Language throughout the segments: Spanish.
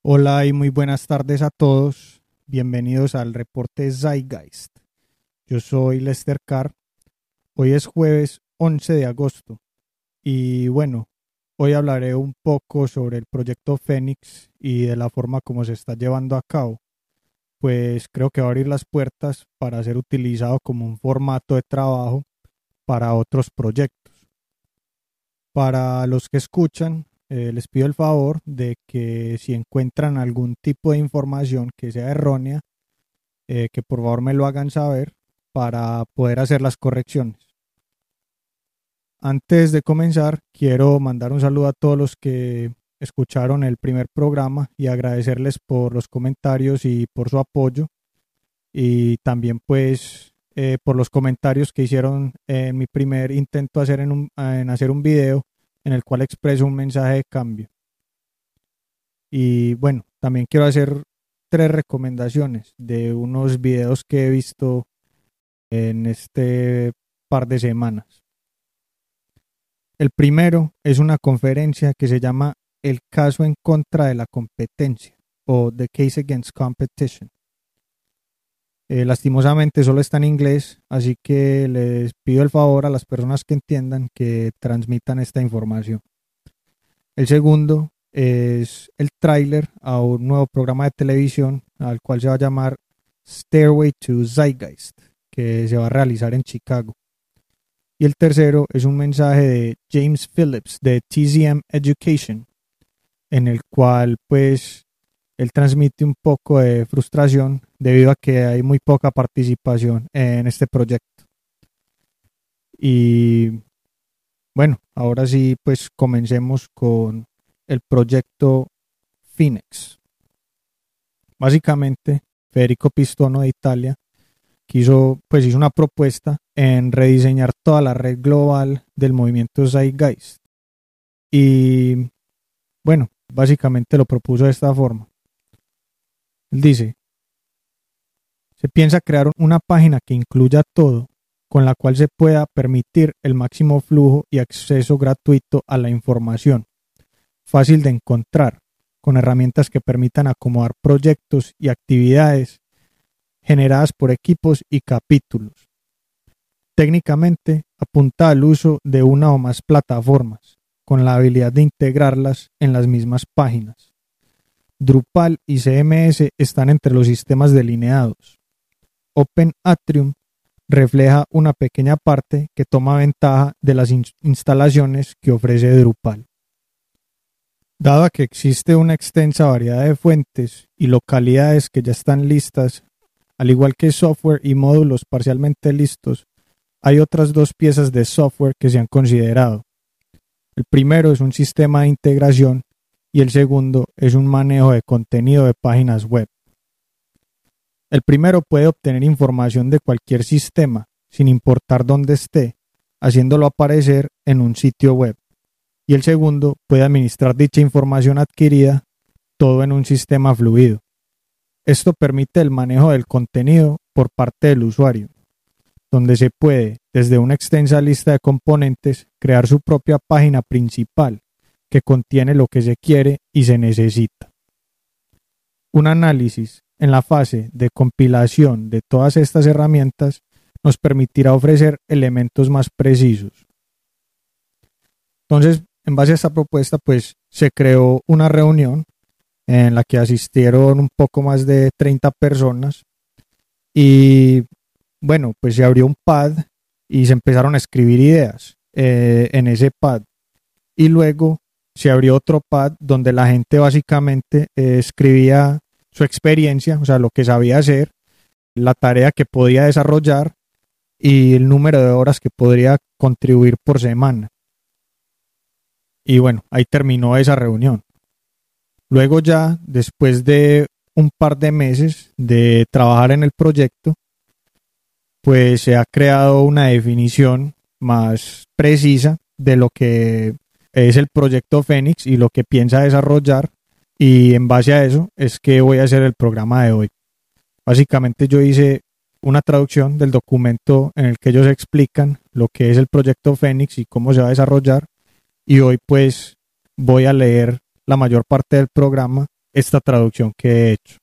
Hola y muy buenas tardes a todos. Bienvenidos al reporte Zeitgeist. Yo soy Lester Carr. Hoy es jueves 11 de agosto y bueno, hoy hablaré un poco sobre el proyecto Fénix y de la forma como se está llevando a cabo, pues creo que va a abrir las puertas para ser utilizado como un formato de trabajo para otros proyectos. Para los que escuchan, les pido el favor de que si encuentran algún tipo de información que sea errónea, que por favor me lo hagan saber para poder hacer las correcciones. Antes de comenzar, quiero mandar un saludo a todos los que escucharon el primer programa y agradecerles por los comentarios y por su apoyo, y también pues por los comentarios que hicieron en mi primer intento en hacer un video en el cual expreso un mensaje de cambio. Y bueno, también quiero hacer tres recomendaciones de unos videos que he visto en este par de semanas. El primero es una conferencia que se llama El caso en contra de la competencia o The Case Against Competition. Lastimosamente solo está en inglés, así que les pido el favor a las personas que entiendan que transmitan esta información. El segundo es el tráiler a un nuevo programa de televisión al cual se va a llamar Stairway to Zeitgeist, que se va a realizar en Chicago. Y el tercero es un mensaje de James Phillips de TZM Education, en el cual pues él transmite un poco de frustración debido a que hay muy poca participación en este proyecto. Y bueno, ahora sí pues comencemos con el proyecto Phoenix. Básicamente, Federico Pistono de Italia hizo una propuesta en rediseñar toda la red global del movimiento Zeitgeist. Y bueno, básicamente lo propuso de esta forma. Él dice: se piensa crear una página que incluya todo, con la cual se pueda permitir el máximo flujo y acceso gratuito a la información, fácil de encontrar, con herramientas que permitan acomodar proyectos y actividades generadas por equipos y capítulos. Técnicamente, apunta al uso de una o más plataformas, con la habilidad de integrarlas en las mismas páginas. Drupal y CMS están entre los sistemas delineados. Open Atrium refleja una pequeña parte que toma ventaja de las instalaciones que ofrece Drupal. Dado que existe una extensa variedad de fuentes y localidades que ya están listas, al igual que software y módulos parcialmente listos, hay otras dos piezas de software que se han considerado. El primero es un sistema de integración y el segundo es un manejo de contenido de páginas web. El primero puede obtener información de cualquier sistema, sin importar dónde esté, haciéndolo aparecer en un sitio web. Y el segundo puede administrar dicha información adquirida, todo en un sistema fluido. Esto permite el manejo del contenido por parte del usuario, donde se puede, desde una extensa lista de componentes, crear su propia página principal, que contiene lo que se quiere y se necesita. Un análisis en la fase de compilación de todas estas herramientas nos permitirá ofrecer elementos más precisos. Entonces, en base a esta propuesta, pues se creó una reunión en la que asistieron un poco más de 30 personas y bueno, pues se abrió un pad y se empezaron a escribir ideas en ese pad, y luego se abrió otro pad donde la gente básicamente escribía su experiencia, o sea, lo que sabía hacer, la tarea que podía desarrollar y el número de horas que podría contribuir por semana. Y bueno, ahí terminó esa reunión. Luego ya, después de un par de meses de trabajar en el proyecto, pues se ha creado una definición más precisa de lo que es el proyecto Fénix y lo que piensa desarrollar, y en base a eso es que voy a hacer el programa de hoy. Básicamente yo hice una traducción del documento en el que ellos explican lo que es el proyecto Fénix y cómo se va a desarrollar, y hoy pues voy a leer la mayor parte del programa esta traducción que he hecho.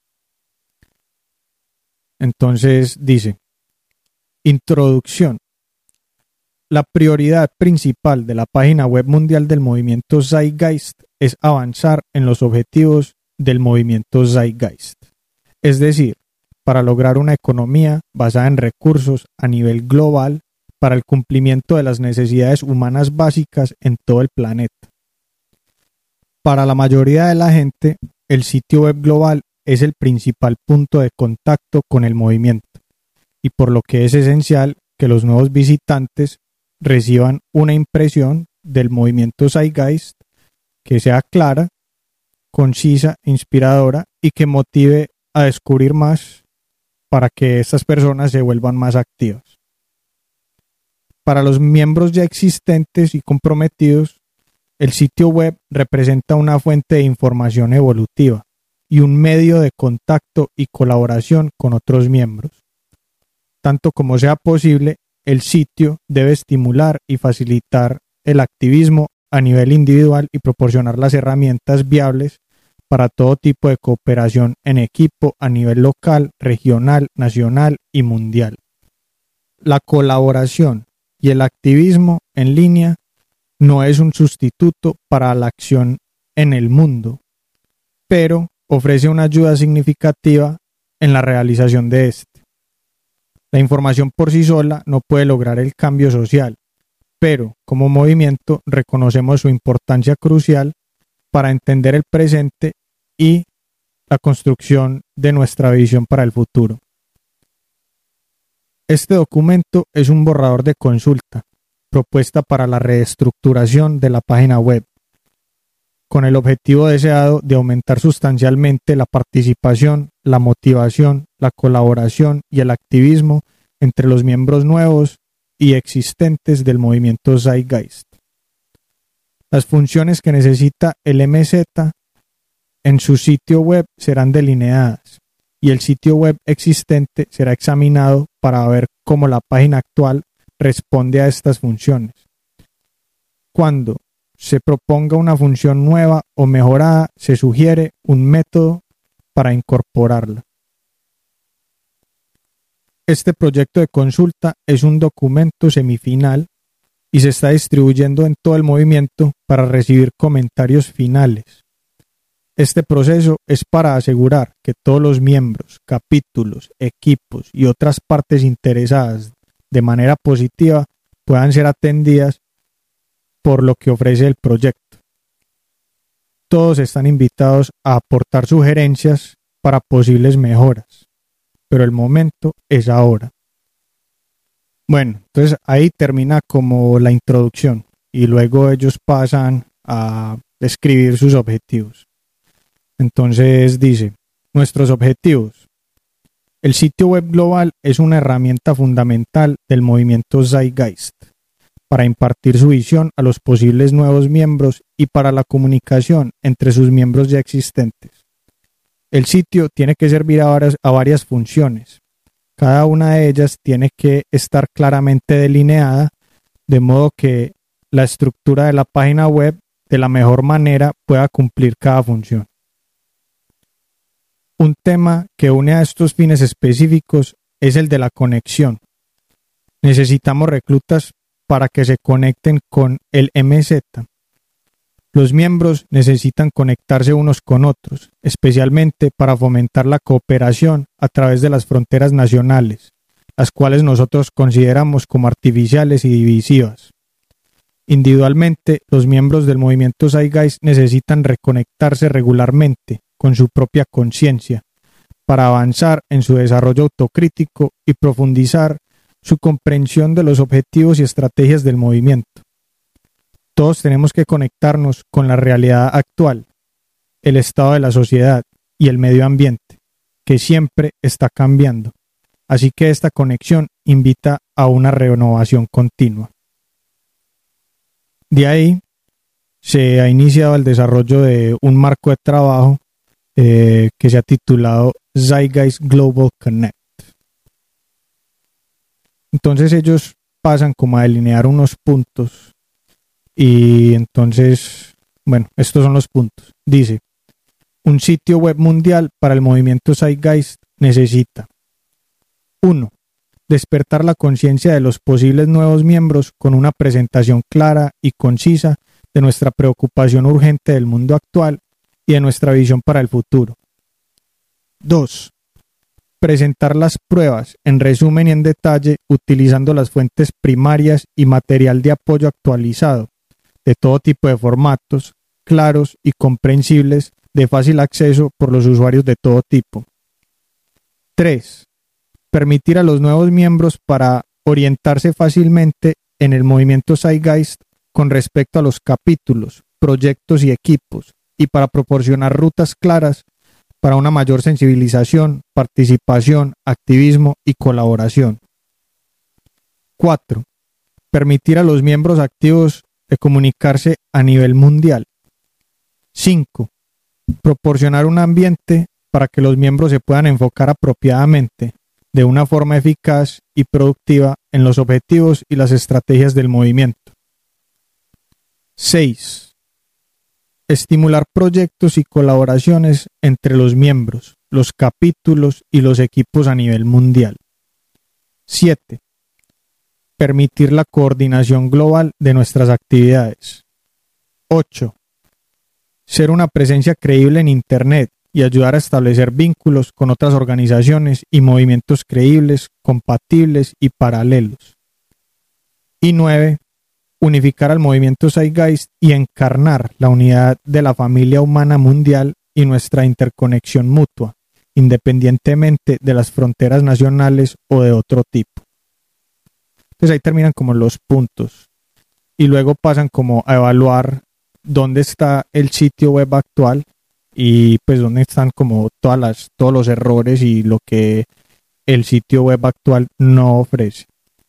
Entonces dice, introducción. La prioridad principal de la página web mundial del movimiento Zeitgeist es avanzar en los objetivos del movimiento Zeitgeist. Es decir, para lograr una economía basada en recursos a nivel global para el cumplimiento de las necesidades humanas básicas en todo el planeta. Para la mayoría de la gente, el sitio web global es el principal punto de contacto con el movimiento, y por lo que es esencial que los nuevos visitantes reciban una impresión del movimiento Zeitgeist que sea clara, concisa, inspiradora y que motive a descubrir más para que estas personas se vuelvan más activas. Para los miembros ya existentes y comprometidos, el sitio web representa una fuente de información evolutiva y un medio de contacto y colaboración con otros miembros. Tanto como sea posible, el sitio debe estimular y facilitar el activismo a nivel individual y proporcionar las herramientas viables para todo tipo de cooperación en equipo a nivel local, regional, nacional y mundial. La colaboración y el activismo en línea no es un sustituto para la acción en el mundo, pero ofrece una ayuda significativa en la realización de este. La información por sí sola no puede lograr el cambio social, pero como movimiento reconocemos su importancia crucial para entender el presente y la construcción de nuestra visión para el futuro. Este documento es un borrador de consulta, propuesta para la reestructuración de la página web, con el objetivo deseado de aumentar sustancialmente la participación, la motivación, la colaboración y el activismo entre los miembros nuevos y existentes del movimiento Zeitgeist. Las funciones que necesita el MZ en su sitio web serán delineadas y el sitio web existente será examinado para ver cómo la página actual responde a estas funciones. Cuando se proponga una función nueva o mejorada, se sugiere un método para incorporarla. Este proyecto de consulta es un documento semifinal y se está distribuyendo en todo el movimiento para recibir comentarios finales. Este proceso es para asegurar que todos los miembros, capítulos, equipos y otras partes interesadas de manera positiva puedan ser atendidas por lo que ofrece el proyecto. Todos están invitados a aportar sugerencias para posibles mejoras, pero el momento es ahora. Bueno, entonces ahí termina como la introducción y luego ellos pasan a describir sus objetivos. Entonces dice, nuestros objetivos. El sitio web global es una herramienta fundamental del movimiento Zeitgeist para impartir su visión a los posibles nuevos miembros y para la comunicación entre sus miembros ya existentes. El sitio tiene que servir a varias funciones. Cada una de ellas tiene que estar claramente delineada, de modo que la estructura de la página web de la mejor manera pueda cumplir cada función. Un tema que une a estos fines específicos es el de la conexión. Necesitamos reclutas para que se conecten con el MZ. Los miembros necesitan conectarse unos con otros, especialmente para fomentar la cooperación a través de las fronteras nacionales, las cuales nosotros consideramos como artificiales y divisivas. Individualmente, los miembros del movimiento Zeitgeist necesitan reconectarse regularmente con su propia conciencia para avanzar en su desarrollo autocrítico y profundizar su comprensión de los objetivos y estrategias del movimiento. Todos tenemos que conectarnos con la realidad actual, el estado de la sociedad y el medio ambiente, que siempre está cambiando. Así que esta conexión invita a una renovación continua. De ahí se ha iniciado el desarrollo de un marco de trabajo que se ha titulado Zeitgeist Global Connect. Entonces ellos pasan como a delinear unos puntos y entonces, bueno, estos son los puntos. Dice, un sitio web mundial para el movimiento Zeitgeist necesita: 1. Despertar la conciencia de los posibles nuevos miembros con una presentación clara y concisa de nuestra preocupación urgente del mundo actual y de nuestra visión para el futuro. 2. Presentar las pruebas en resumen y en detalle utilizando las fuentes primarias y material de apoyo actualizado, de todo tipo de formatos, claros y comprensibles, de fácil acceso por los usuarios de todo tipo. 3. Permitir a los nuevos miembros para orientarse fácilmente en el movimiento Zeitgeist con respecto a los capítulos, proyectos y equipos, y para proporcionar rutas claras para una mayor sensibilización, participación, activismo y colaboración. 4. Permitir a los miembros activos de comunicarse a nivel mundial. 5. Proporcionar un ambiente para que los miembros se puedan enfocar apropiadamente, de una forma eficaz y productiva en los objetivos y las estrategias del movimiento. 6. Estimular proyectos y colaboraciones entre los miembros, los capítulos y los equipos a nivel mundial. 7. Permitir la coordinación global de nuestras actividades. 8. Ser una presencia creíble en Internet y ayudar a establecer vínculos con otras organizaciones y movimientos creíbles, compatibles y paralelos. Y 9. Unificar al movimiento Zeitgeist y encarnar la unidad de la familia humana mundial y nuestra interconexión mutua, independientemente de las fronteras nacionales o de otro tipo. Entonces ahí terminan como los puntos y luego pasan como a evaluar dónde está el sitio web actual y pues dónde están como todos los errores y lo que el sitio web actual no ofrece.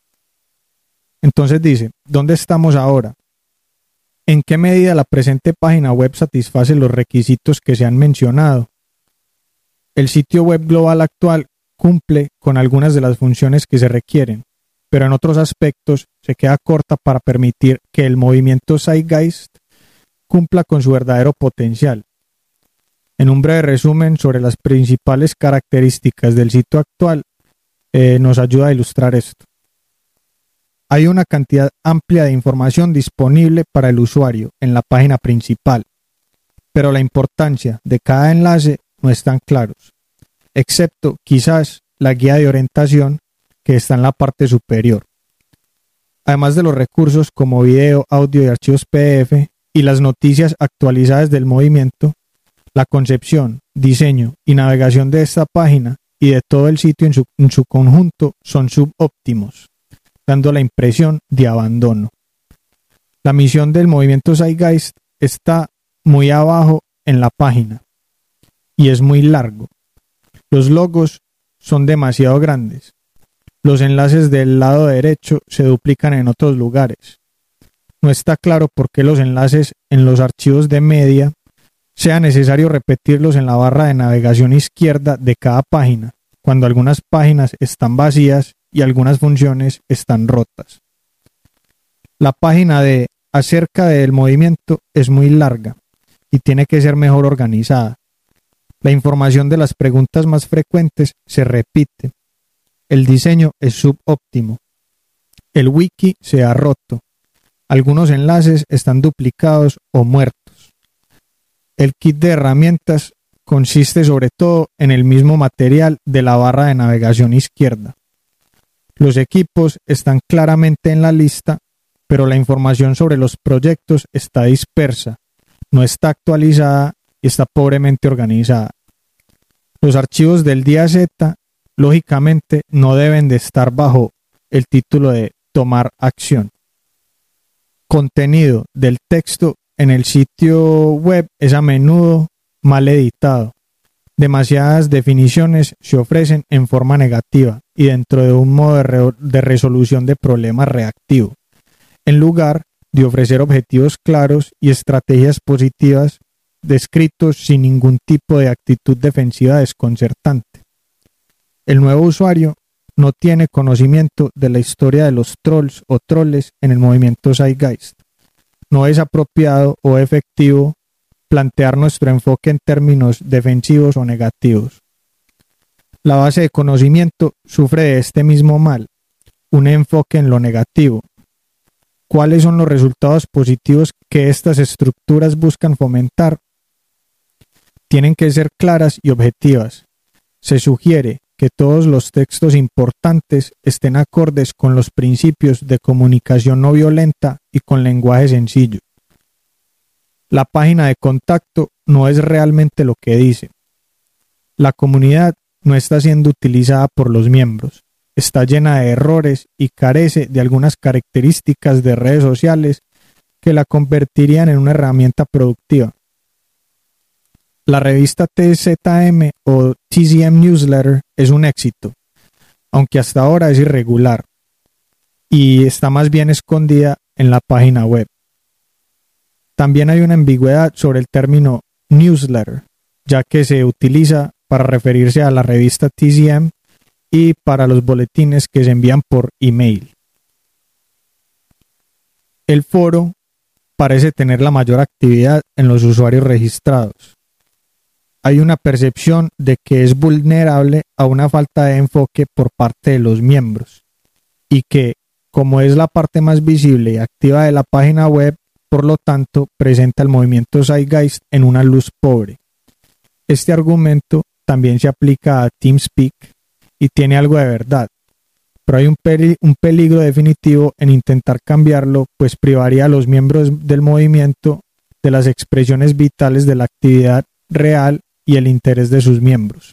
Entonces dice, ¿dónde estamos ahora? ¿En qué medida la presente página web satisface los requisitos que se han mencionado? El sitio web global actual cumple con algunas de las funciones que se requieren, pero en otros aspectos se queda corta para permitir que el movimiento Zeitgeist cumpla con su verdadero potencial. En un breve resumen sobre las principales características del sitio actual, nos ayuda a ilustrar esto. Hay una cantidad amplia de información disponible para el usuario en la página principal, pero la importancia de cada enlace no están claros, excepto quizás la guía de orientación que está en la parte superior. Además de los recursos como video, audio y archivos PDF y las noticias actualizadas del movimiento, la concepción, diseño y navegación de esta página y de todo el sitio en su conjunto son subóptimos, dando la impresión de abandono. La misión del movimiento Zeitgeist está muy abajo en la página y es muy largo. Los logos son demasiado grandes. Los enlaces del lado derecho se duplican en otros lugares. No está claro por qué los enlaces en los archivos de media sea necesario repetirlos en la barra de navegación izquierda de cada página, cuando algunas páginas están vacías y algunas funciones están rotas. La página de acerca del movimiento es muy larga y tiene que ser mejor organizada. La información de las preguntas más frecuentes se repite. El diseño es subóptimo. El wiki se ha roto. Algunos enlaces están duplicados o muertos. El kit de herramientas consiste sobre todo en el mismo material de la barra de navegación izquierda. Los equipos están claramente en la lista, pero la información sobre los proyectos está dispersa, no está actualizada y está pobremente organizada. Los archivos del día Z, lógicamente, no deben de estar bajo el título de tomar acción. Contenido del texto en el sitio web es a menudo mal editado. Demasiadas definiciones se ofrecen en forma negativa y dentro de un modo de resolución de problemas reactivo, en lugar de ofrecer objetivos claros y estrategias positivas descritos sin ningún tipo de actitud defensiva desconcertante. El nuevo usuario no tiene conocimiento de la historia de los trolls o troles en el movimiento Zeitgeist. No es apropiado o efectivo plantear nuestro enfoque en términos defensivos o negativos. La base de conocimiento sufre de este mismo mal, un enfoque en lo negativo. ¿Cuáles son los resultados positivos que estas estructuras buscan fomentar? Tienen que ser claras y objetivas. Se sugiere que todos los textos importantes estén acordes con los principios de comunicación no violenta y con lenguaje sencillo. La página de contacto no es realmente lo que dice. La comunidad no está siendo utilizada por los miembros. Está llena de errores y carece de algunas características de redes sociales que la convertirían en una herramienta productiva. La revista TZM o TZM Newsletter es un éxito, aunque hasta ahora es irregular y está más bien escondida en la página web. También hay una ambigüedad sobre el término newsletter, ya que se utiliza para referirse a la revista TZM y para los boletines que se envían por email. El foro parece tener la mayor actividad en los usuarios registrados. Hay una percepción de que es vulnerable a una falta de enfoque por parte de los miembros y que, como es la parte más visible y activa de la página web, por lo tanto presenta el movimiento Zeitgeist en una luz pobre. Este argumento también se aplica a TeamSpeak y tiene algo de verdad, pero hay un peligro definitivo en intentar cambiarlo, pues privaría a los miembros del movimiento de las expresiones vitales de la actividad real y el interés de sus miembros.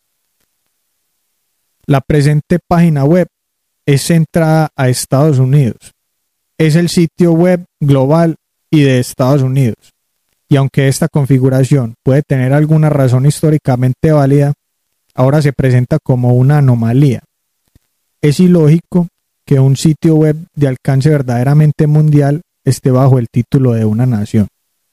La presente página web es centrada a Estados Unidos. Es el sitio web global y de Estados Unidos. Y aunque esta configuración puede tener alguna razón históricamente válida, ahora se presenta como una anomalía. Es ilógico que un sitio web de alcance verdaderamente mundial esté bajo el título de una nación.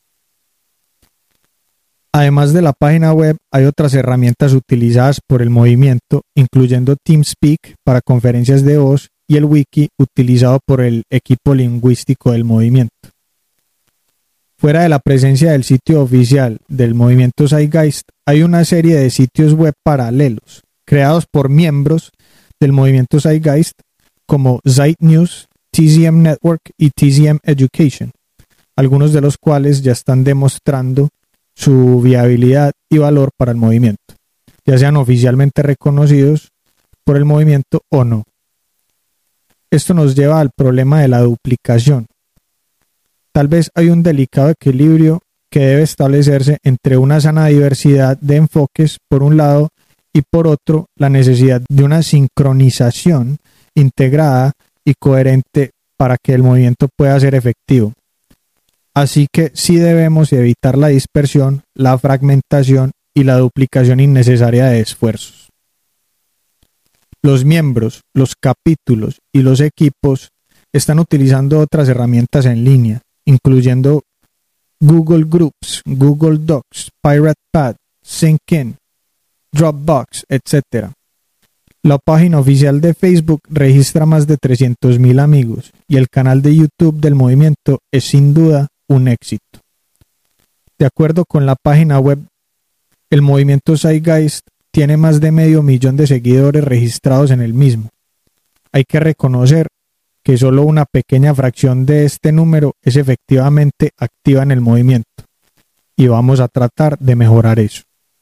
Además de la página web, hay otras herramientas utilizadas por el movimiento, incluyendo TeamSpeak para conferencias de voz y el wiki utilizado por el equipo lingüístico del movimiento. Fuera de la presencia del sitio oficial del movimiento Zeitgeist, hay una serie de sitios web paralelos, creados por miembros del movimiento Zeitgeist, como Zeit News, TZM Network y TZM Education, algunos de los cuales ya están demostrando su viabilidad y valor para el movimiento, ya sean oficialmente reconocidos por el movimiento o no. Esto nos lleva al problema de la duplicación. Tal vez hay un delicado equilibrio que debe establecerse entre una sana diversidad de enfoques por un lado y por otro la necesidad de una sincronización integrada y coherente para que el movimiento pueda ser efectivo. Así que sí debemos evitar la dispersión, la fragmentación y la duplicación innecesaria de esfuerzos. Los miembros, los capítulos y los equipos están utilizando otras herramientas en línea, incluyendo Google Groups, Google Docs, PiratePad, SyncIn, Dropbox, etc. La página oficial de Facebook registra más de 300.000 amigos y el canal de YouTube del movimiento es sin duda un éxito. De acuerdo con la página web, el movimiento Zeitgeist tiene más de 500.000 de seguidores registrados en el mismo. Hay que reconocer que solo una pequeña fracción de este número es efectivamente activa en el movimiento, y vamos a tratar de mejorar eso.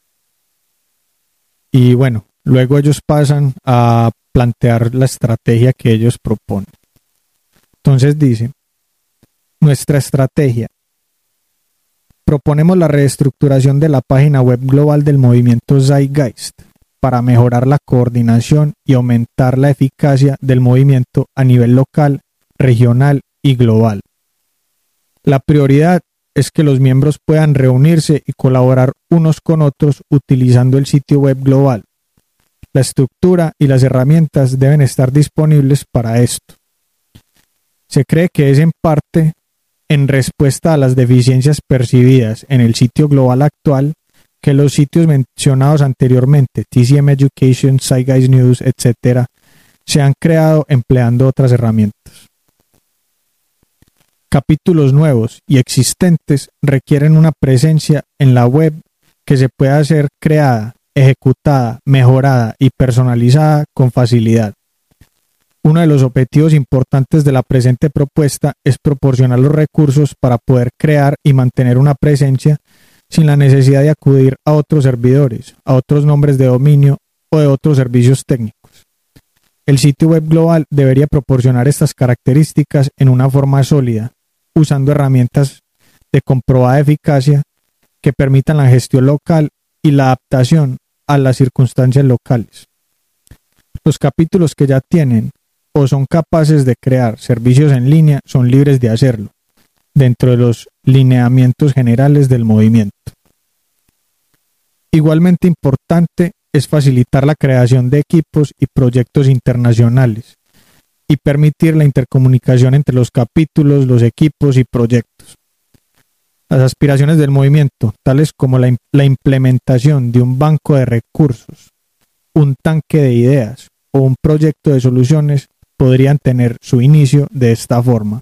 Y bueno, luego ellos pasan a plantear la estrategia que ellos proponen. Entonces dice: nuestra estrategia. Proponemos la reestructuración de la página web global del movimiento Zeitgeist para mejorar la coordinación y aumentar la eficacia del movimiento a nivel local, regional y global. La prioridad es que los miembros puedan reunirse y colaborar unos con otros utilizando el sitio web global. La estructura y las herramientas deben estar disponibles para esto. Se cree que es en parte en respuesta a las deficiencias percibidas en el sitio global actual que los sitios mencionados anteriormente, TZM Education, Zeitgeist News, etc., se han creado empleando otras herramientas. Capítulos nuevos y existentes requieren una presencia en la web que se pueda ser creada, ejecutada, mejorada y personalizada con facilidad. Uno de los objetivos importantes de la presente propuesta es proporcionar los recursos para poder crear y mantener una presencia sin la necesidad de acudir a otros servidores, a otros nombres de dominio o de otros servicios técnicos. El sitio web global debería proporcionar estas características en una forma sólida, usando herramientas de comprobada eficacia que permitan la gestión local y la adaptación a las circunstancias locales. Los capítulos que ya tienen o son capaces de crear servicios en línea son libres de hacerlo, dentro de los lineamientos generales del movimiento. Igualmente importante es facilitar la creación de equipos y proyectos internacionales y permitir la intercomunicación entre los capítulos, los equipos y proyectos. Las aspiraciones del movimiento, tales como la implementación de un banco de recursos, un tanque de ideas o un proyecto de soluciones, podrían tener su inicio de esta forma.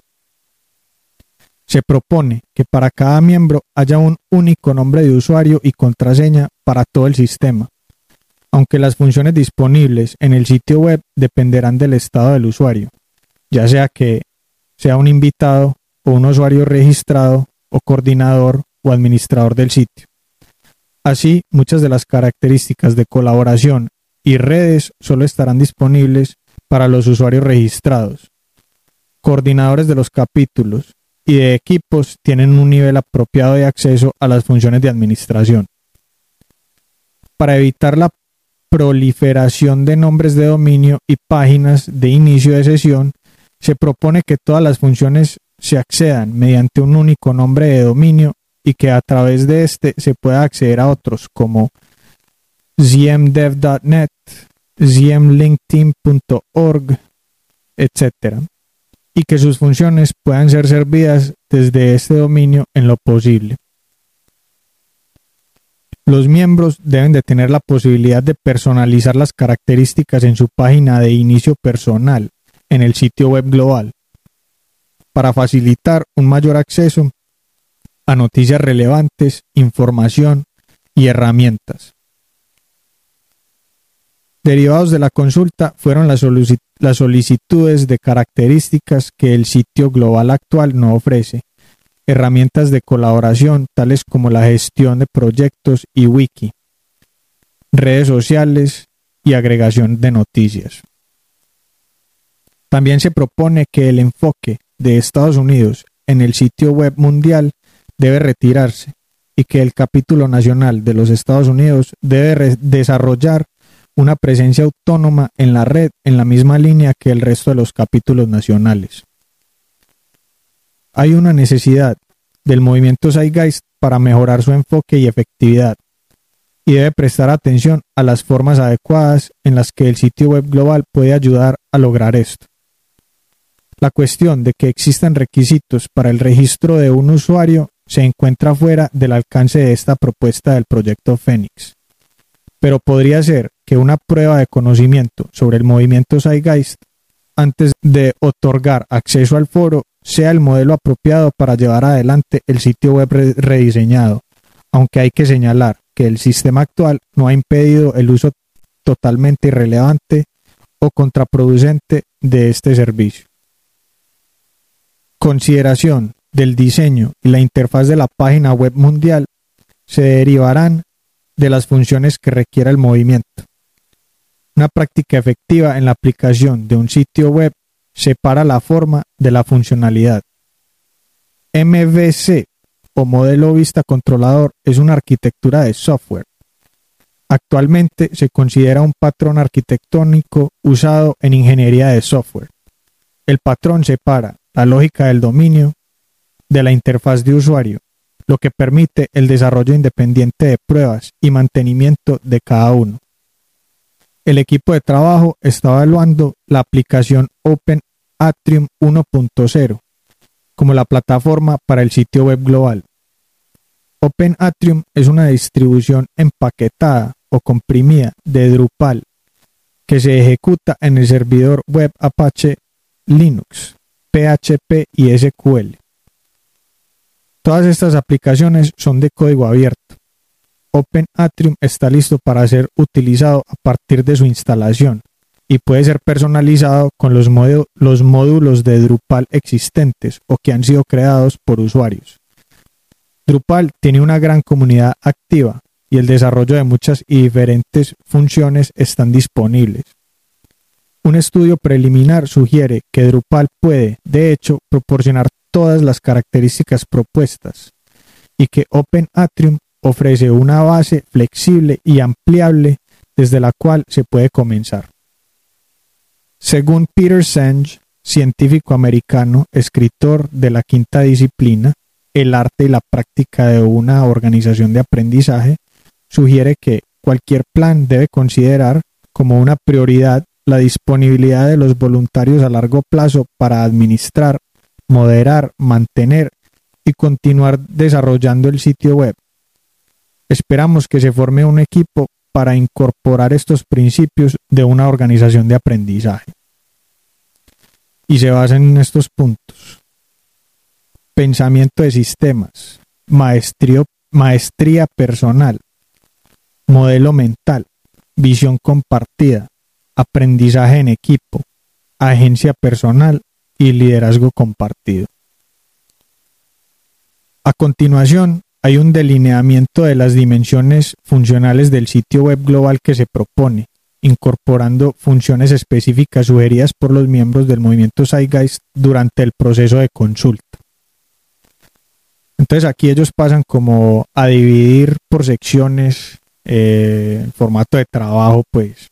Se propone que para cada miembro haya un único nombre de usuario y contraseña para todo el sistema, aunque las funciones disponibles en el sitio web dependerán del estado del usuario, ya sea que sea un invitado o un usuario registrado o coordinador o administrador del sitio. Así, muchas de las características de colaboración y redes solo estarán disponibles para los usuarios registrados. Coordinadores de los capítulos y de equipos tienen un nivel apropiado de acceso a las funciones de administración. Para evitar la proliferación de nombres de dominio y páginas de inicio de sesión, se propone que todas las funciones se accedan mediante un único nombre de dominio y que a través de este se pueda acceder a otros como zmdev.net, zmlinkedin.org, etc. y que sus funciones puedan ser servidas desde este dominio en lo posible. Los miembros deben de tener la posibilidad de personalizar las características en su página de inicio personal en el sitio web global, para facilitar un mayor acceso a noticias relevantes, información y herramientas. Derivados de la consulta fueron las solicitudes de características que el sitio global actual no ofrece, herramientas de colaboración tales como la gestión de proyectos y wiki, redes sociales y agregación de noticias. También se propone que el enfoque de Estados Unidos en el sitio web mundial debe retirarse y que el capítulo nacional de los Estados Unidos debe desarrollar una presencia autónoma en la red en la misma línea que el resto de los capítulos nacionales. Hay una necesidad del movimiento Zeitgeist para mejorar su enfoque y efectividad, y debe prestar atención a las formas adecuadas en las que el sitio web global puede ayudar a lograr esto. La cuestión de que existan requisitos para el registro de un usuario se encuentra fuera del alcance de esta propuesta del proyecto Fénix, pero podría ser que una prueba de conocimiento sobre el movimiento Zeitgeist antes de otorgar acceso al foro sea el modelo apropiado para llevar adelante el sitio web rediseñado, aunque hay que señalar que el sistema actual no ha impedido el uso totalmente irrelevante o contraproducente de este servicio. Consideración del diseño y la interfaz de la página web mundial se derivarán de las funciones que requiera el movimiento. Una práctica efectiva en la aplicación de un sitio web separa la forma de la funcionalidad. MVC o modelo vista controlador es una arquitectura de software. Actualmente se considera un patrón arquitectónico usado en ingeniería de software. El patrón separa la lógica del dominio de la interfaz de usuario, lo que permite el desarrollo independiente de pruebas y mantenimiento de cada uno. El equipo de trabajo está evaluando la aplicación Open Atrium 1.0 como la plataforma para el sitio web global. Open Atrium es una distribución empaquetada o comprimida de Drupal que se ejecuta en el servidor web Apache Linux, PHP y SQL. Todas estas aplicaciones son de código abierto. Open Atrium está listo para ser utilizado a partir de su instalación y puede ser personalizado con los módulos de Drupal existentes o que han sido creados por usuarios. Drupal tiene una gran comunidad activa y el desarrollo de muchas y diferentes funciones están disponibles. Un estudio preliminar sugiere que Drupal puede, de hecho, proporcionar todas las características propuestas y que Open Atrium ofrece una base flexible y ampliable desde la cual se puede comenzar. Según Peter Senge, científico americano, escritor de la quinta disciplina, el arte y la práctica de una organización de aprendizaje, sugiere que cualquier plan debe considerar como una prioridad la disponibilidad de los voluntarios a largo plazo para administrar, moderar, mantener y continuar desarrollando el sitio web. Esperamos que se forme un equipo para incorporar estos principios de una organización de aprendizaje. Y se basan en estos puntos: pensamiento de sistemas, maestría personal, modelo mental, visión compartida, aprendizaje en equipo, agencia personal y liderazgo compartido. A continuación, hay un delineamiento de las dimensiones funcionales del sitio web global que se propone, incorporando funciones específicas sugeridas por los miembros del movimiento Zeitgeist durante el proceso de consulta. Entonces aquí ellos pasan como a dividir por secciones en formato de trabajo, pues,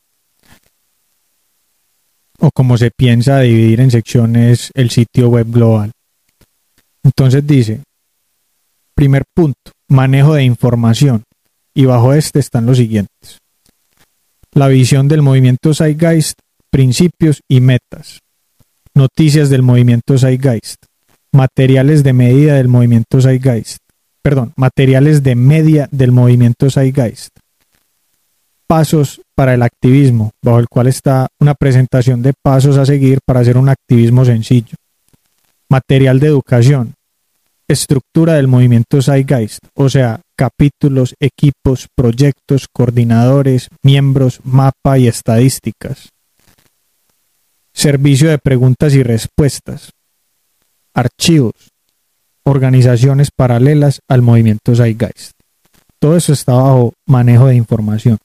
o como se piensa dividir en secciones el sitio web global. Entonces dice: primer punto, manejo de información, y bajo este están los siguientes: la visión del movimiento Zeitgeist, principios y metas, noticias del movimiento Zeitgeist, materiales de media del movimiento Zeitgeist, materiales de media del movimiento Zeitgeist, pasos para el activismo, bajo el cual está una presentación de pasos a seguir para hacer un activismo sencillo, material de educación, estructura del movimiento Zeitgeist, o sea, capítulos, equipos, proyectos, coordinadores, miembros, mapa y estadísticas, servicio de preguntas y respuestas, archivos, organizaciones paralelas al movimiento Zeitgeist. Todo eso está bajo manejo de información.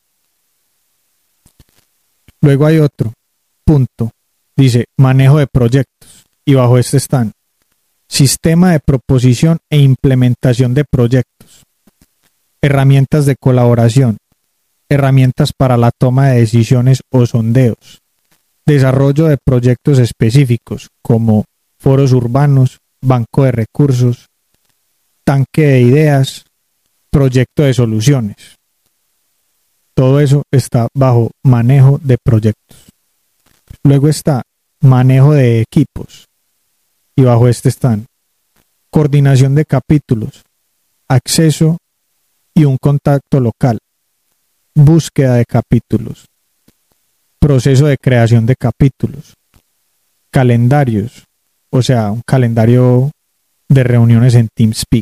Luego hay otro punto, dice manejo de proyectos, y bajo este están: sistema de proposición e implementación de proyectos, herramientas de colaboración, herramientas para la toma de decisiones o sondeos, desarrollo de proyectos específicos como foros urbanos, banco de recursos, tanque de ideas, proyecto de soluciones. Todo eso está bajo manejo de proyectos. Luego está manejo de equipos, y bajo este están coordinación de capítulos, acceso y un contacto local, búsqueda de capítulos, proceso de creación de capítulos, calendarios, o sea, un calendario de reuniones en TeamSpeak.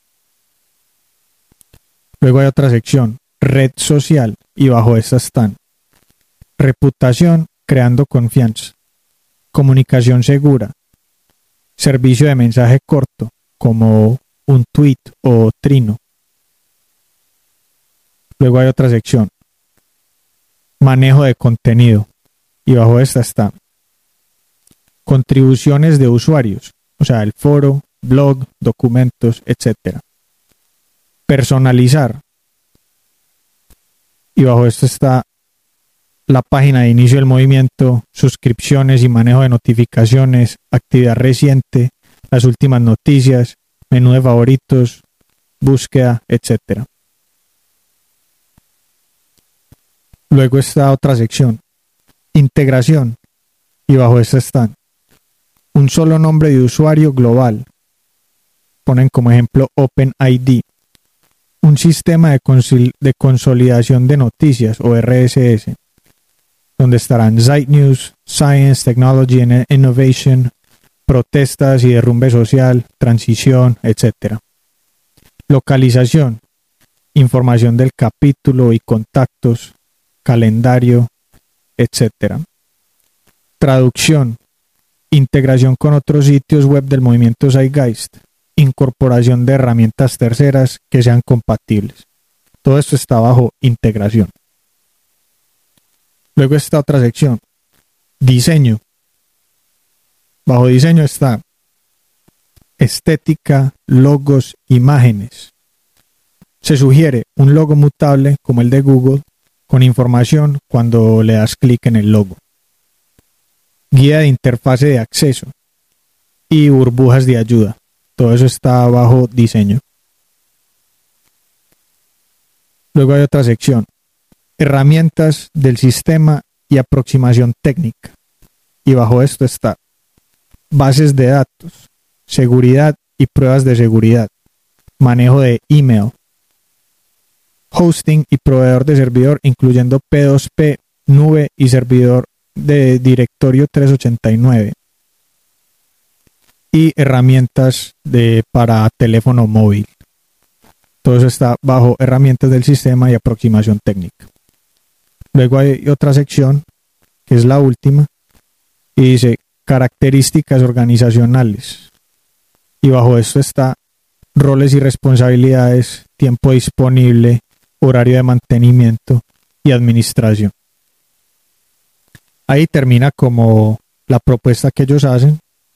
Luego hay otra sección, red social, y bajo esta están reputación, creando confianza, comunicación segura, servicio de mensaje corto, como un tweet o trino. Luego hay otra sección, manejo de contenido, y bajo esta está contribuciones de usuarios, o sea, el foro, blog, documentos, etc. Personalizar, y bajo esto está la página de inicio del movimiento, suscripciones y manejo de notificaciones, actividad reciente, las últimas noticias, menú de favoritos, búsqueda, etc. Luego está otra sección, integración, y bajo esta están un solo nombre de usuario global, ponen como ejemplo OpenID, un sistema de consolidación de noticias o RSS, donde estarán Zeit News, Science, Technology and Innovation, protestas y derrumbe social, transición, etc. Localización, información del capítulo y contactos, calendario, etc. Traducción, integración con otros sitios web del movimiento Zeitgeist, incorporación de herramientas terceras que sean compatibles. Todo esto está bajo integración. Luego está otra sección, diseño. Bajo diseño está estética, logos, imágenes. Se sugiere un logo mutable como el de Google con información cuando le das clic en el logo. Guía de interfase de acceso y burbujas de ayuda. Todo eso está bajo diseño. Luego hay otra sección, herramientas del sistema y aproximación técnica. Y bajo esto está bases de datos, seguridad y pruebas de seguridad, manejo de email, hosting y proveedor de servidor, incluyendo P2P, nube y servidor de directorio 389, y herramientas para teléfono móvil. Todo eso está bajo herramientas del sistema y aproximación técnica. Luego hay otra sección, que es la última, y dice características organizacionales. Y bajo esto está roles y responsabilidades, tiempo disponible, horario de mantenimiento y administración. Ahí termina como la propuesta que ellos hacen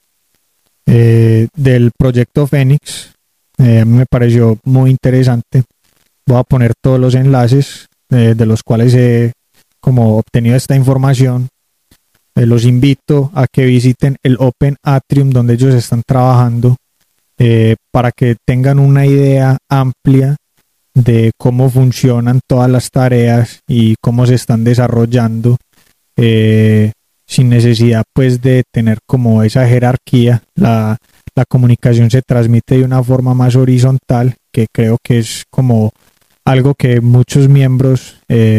del proyecto Fénix. A mí me pareció muy interesante. Voy a poner todos los enlaces de los cuales he como obtenido esta información. Los invito a que visiten el Open Atrium donde ellos están trabajando para que tengan una idea amplia de cómo funcionan todas las tareas y cómo se están desarrollando sin necesidad pues de tener como esa jerarquía. La comunicación se transmite de una forma más horizontal, que creo que es como algo que muchos miembros,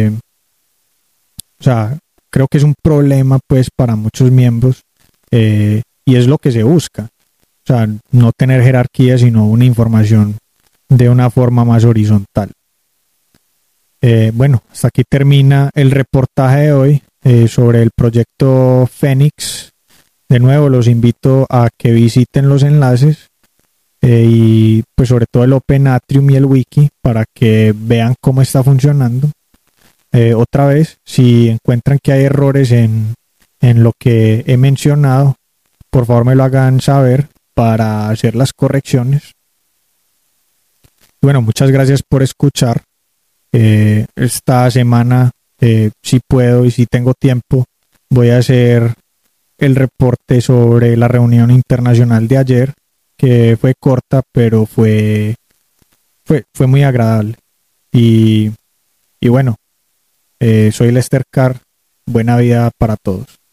creo que es un problema pues para muchos miembros y es lo que se busca. O sea, no tener jerarquía, sino una información de una forma más horizontal. Bueno, hasta aquí termina el reportaje de hoy sobre el proyecto Fénix. De nuevo, los invito a que visiten los enlaces y pues sobre todo el Open Atrium y el wiki para que vean cómo está funcionando. Otra vez, si encuentran que hay errores en lo que he mencionado, por favor me lo hagan saber para hacer las correcciones. Bueno, muchas gracias por escuchar. Esta semana, si puedo y si tengo tiempo, voy a hacer el reporte sobre la reunión internacional de ayer, que fue corta, pero fue muy agradable. Y bueno, soy Lester Carr. Buena vida para todos.